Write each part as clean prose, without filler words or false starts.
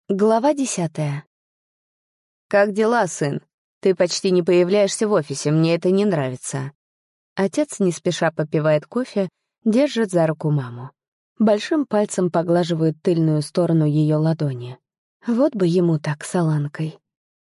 Глава 10. «Как дела, сын? Ты почти не появляешься в офисе, мне это не нравится». Отец не спеша попивает кофе, держит за руку маму. Большим пальцем поглаживает тыльную сторону ее ладони. Вот бы ему так с Аланкой.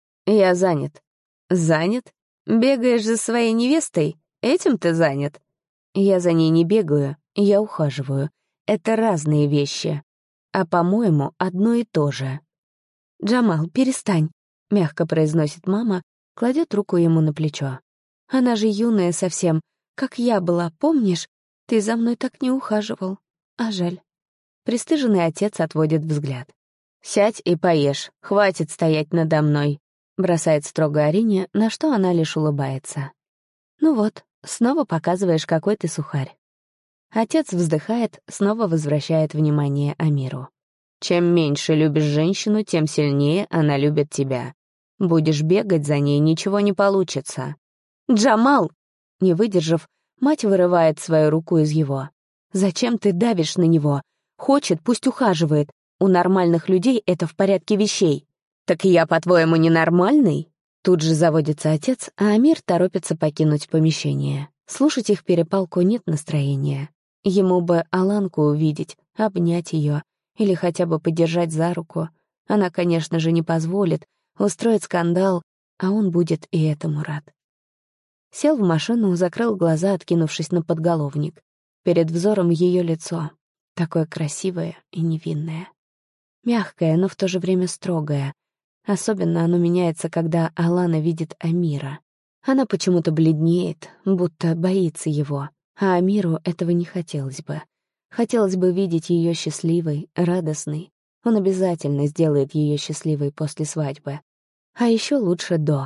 «Я занят». «Занят? Бегаешь за своей невестой? Этим ты занят?» «Я за ней не бегаю, я ухаживаю. Это разные вещи. А, по-моему, одно и то же». «Джамал, перестань», — мягко произносит мама, кладет руку ему на плечо. «Она же юная совсем, как я была, помнишь? Ты за мной так не ухаживал. А жаль». Пристыженный отец отводит взгляд. «Сядь и поешь, хватит стоять надо мной», — бросает строго Арине, на что она лишь улыбается. «Ну вот, снова показываешь, какой ты сухарь». Отец вздыхает, снова возвращает внимание Амиру. «Чем меньше любишь женщину, тем сильнее она любит тебя. Будешь бегать за ней, ничего не получится». «Джамал!» Не выдержав, мать вырывает свою руку из его. «Зачем ты давишь на него? Хочет, пусть ухаживает. У нормальных людей это в порядке вещей». «Так я, по-твоему, ненормальный?» Тут же заводится отец, а Амир торопится покинуть помещение. Слушать их перепалку нет настроения. Ему бы Аланку увидеть, обнять ее или хотя бы подержать за руку. Она, конечно же, не позволит, устроит скандал, а он будет и этому рад. Сел в машину, закрыл глаза, откинувшись на подголовник. Перед взором ее лицо, такое красивое и невинное. Мягкое, но в то же время строгое. Особенно оно меняется, когда Алана видит Амира. Она почему-то бледнеет, будто боится его, а Амиру этого не хотелось бы. Хотелось бы видеть ее счастливой, радостной. Он обязательно сделает ее счастливой после свадьбы. А еще лучше до.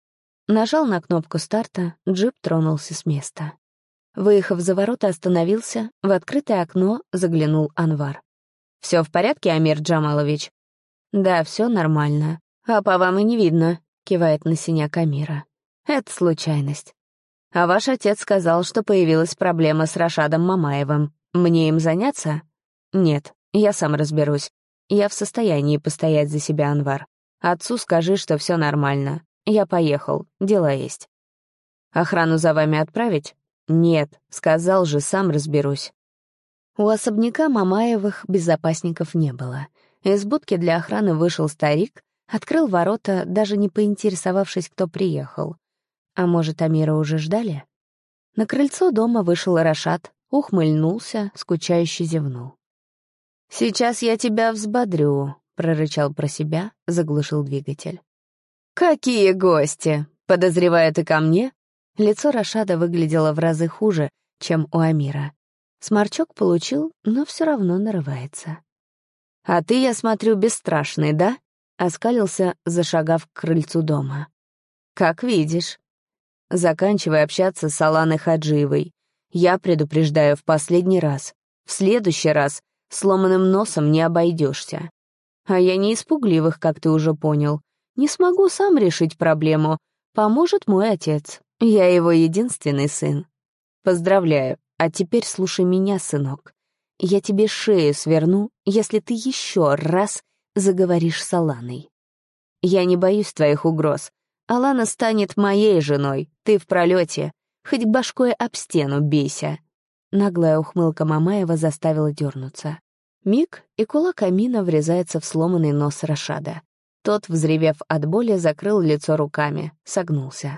Нажал на кнопку старта, джип тронулся с места. Выехав за ворота, остановился, в открытое окно заглянул Анвар. «Все в порядке, Амир Джамалович?» «Да, все нормально. А по вам и не видно», — кивает на синяк Амира. «Это случайность. А ваш отец сказал, что появилась проблема с Рашадом Мамаевым. Мне им заняться?» «Нет, я сам разберусь. Я в состоянии постоять за себя, Анвар. Отцу скажи, что все нормально. Я поехал, дела есть». «Охрану за вами отправить?» «Нет, сказал же, сам разберусь». У особняка Мамаевых безопасников не было. Из будки для охраны вышел старик, открыл ворота, даже не поинтересовавшись, кто приехал. А может, Амира уже ждали? На крыльцо дома вышел Рашад, ухмыльнулся, скучающе зевнул. «Сейчас я тебя взбодрю», — прорычал про себя, заглушил двигатель. «Какие гости! Подозревают и ко мне?» Лицо Рашада выглядело в разы хуже, чем у Амира. Сморчок получил, но все равно нарывается. «А ты, я смотрю, бесстрашный, да?» — оскалился, зашагав к крыльцу дома. «Как видишь. Заканчивай общаться с Аланой Хаджиевой. Я предупреждаю в последний раз. В следующий раз сломанным носом не обойдешься. А я не испугливых, как ты уже понял. Не смогу сам решить проблему. Поможет мой отец. Я его единственный сын. Поздравляю. А теперь слушай меня, сынок. Я тебе шею сверну, если ты еще раз заговоришь с Аланой. Я не боюсь твоих угроз. Алана станет моей женой, ты в пролете. Хоть башкой об стену бейся». Наглая ухмылка Мамаева заставила дернуться. Миг, и кулак Амина врезается в сломанный нос Рашада. Тот, взревев от боли, закрыл лицо руками, согнулся.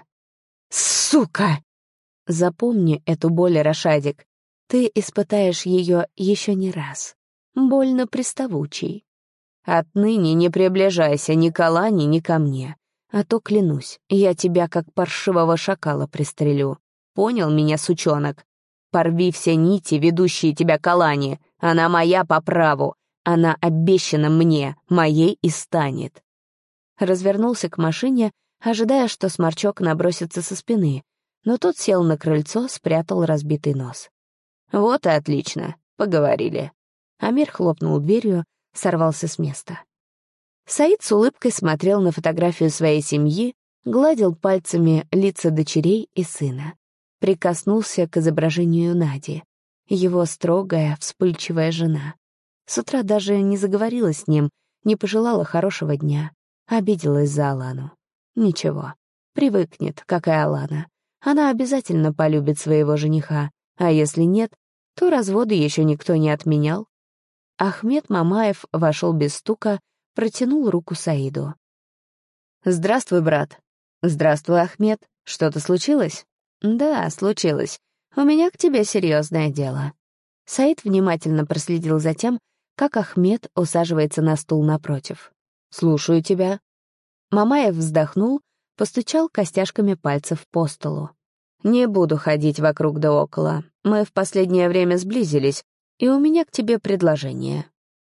«Сука!» Запомни эту боль, Рашадик. Ты испытаешь ее еще не раз. Больно приставучий. Отныне не приближайся ни к Алане, ни ко мне. А то, клянусь, я тебя как паршивого шакала пристрелю. Понял меня, сучонок? Порви все нити, ведущие тебя к Алане. Она моя по праву. Она обещана мне, моей и станет. Развернулся к машине, ожидая, что сморчок набросится со спины, но тот сел на крыльцо, спрятал разбитый нос. «Вот и отлично, поговорили». Амир хлопнул дверью, сорвался с места. Саид с улыбкой смотрел на фотографию своей семьи, гладил пальцами лица дочерей и сына. Прикоснулся к изображению Нади, его строгая, вспыльчивая жена. С утра даже не заговорила с ним, не пожелала хорошего дня, обиделась за Алану. Ничего, привыкнет, как и Алана. Она обязательно полюбит своего жениха, а если нет, то разводы еще никто не отменял. Ахмед Мамаев вошел без стука, протянул руку Саиду. «Здравствуй, брат». «Здравствуй, Ахмед. Что-то случилось?» «Да, случилось. У меня к тебе серьезное дело». Саид внимательно проследил за тем, как Ахмед усаживается на стул напротив. «Слушаю тебя». Мамаев вздохнул, постучал костяшками пальцев по столу. «Не буду ходить вокруг да около. Мы в последнее время сблизились, и у меня к тебе предложение.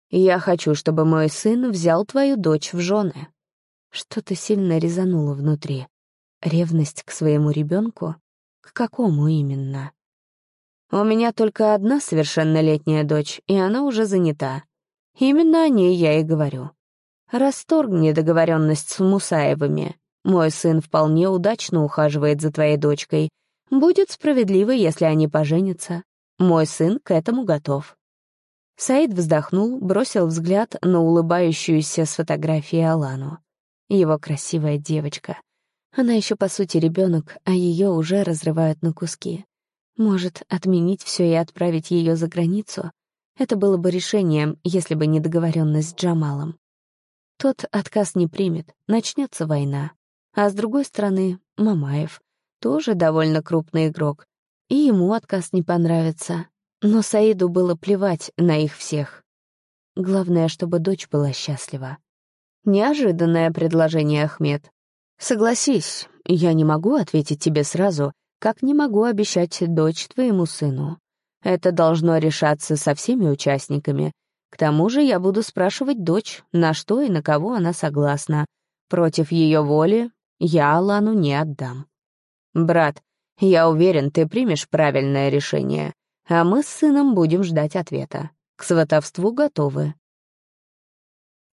Я хочу, чтобы мой сын взял твою дочь в жены». Что-то сильно резануло внутри. Ревность к своему ребенку? К какому именно? «У меня только одна совершеннолетняя дочь, и она уже занята. Именно о ней я и говорю. Расторгни договоренность с Мусаевыми. Мой сын вполне удачно ухаживает за твоей дочкой. Будет справедливо, если они поженятся. Мой сын к этому готов». Саид вздохнул, бросил взгляд на улыбающуюся с фотографии Алану. Его красивая девочка. Она еще, по сути, ребенок, а ее уже разрывают на куски. Может, отменить все и отправить ее за границу? Это было бы решением, если бы не договоренность с Джамалом. Тот отказ не примет, начнется война. А с другой стороны, Мамаев тоже довольно крупный игрок, и ему отказ не понравится. Но Саиду было плевать на их всех. Главное, чтобы дочь была счастлива. Неожиданное предложение, Ахмед. Согласись, я не могу ответить тебе сразу, как не могу обещать дочь твоему сыну. Это должно решаться со всеми участниками. К тому же я буду спрашивать дочь, на что и на кого она согласна. Против ее воли я Алану не отдам. Брат, я уверен, ты примешь правильное решение, а мы с сыном будем ждать ответа. К сватовству готовы.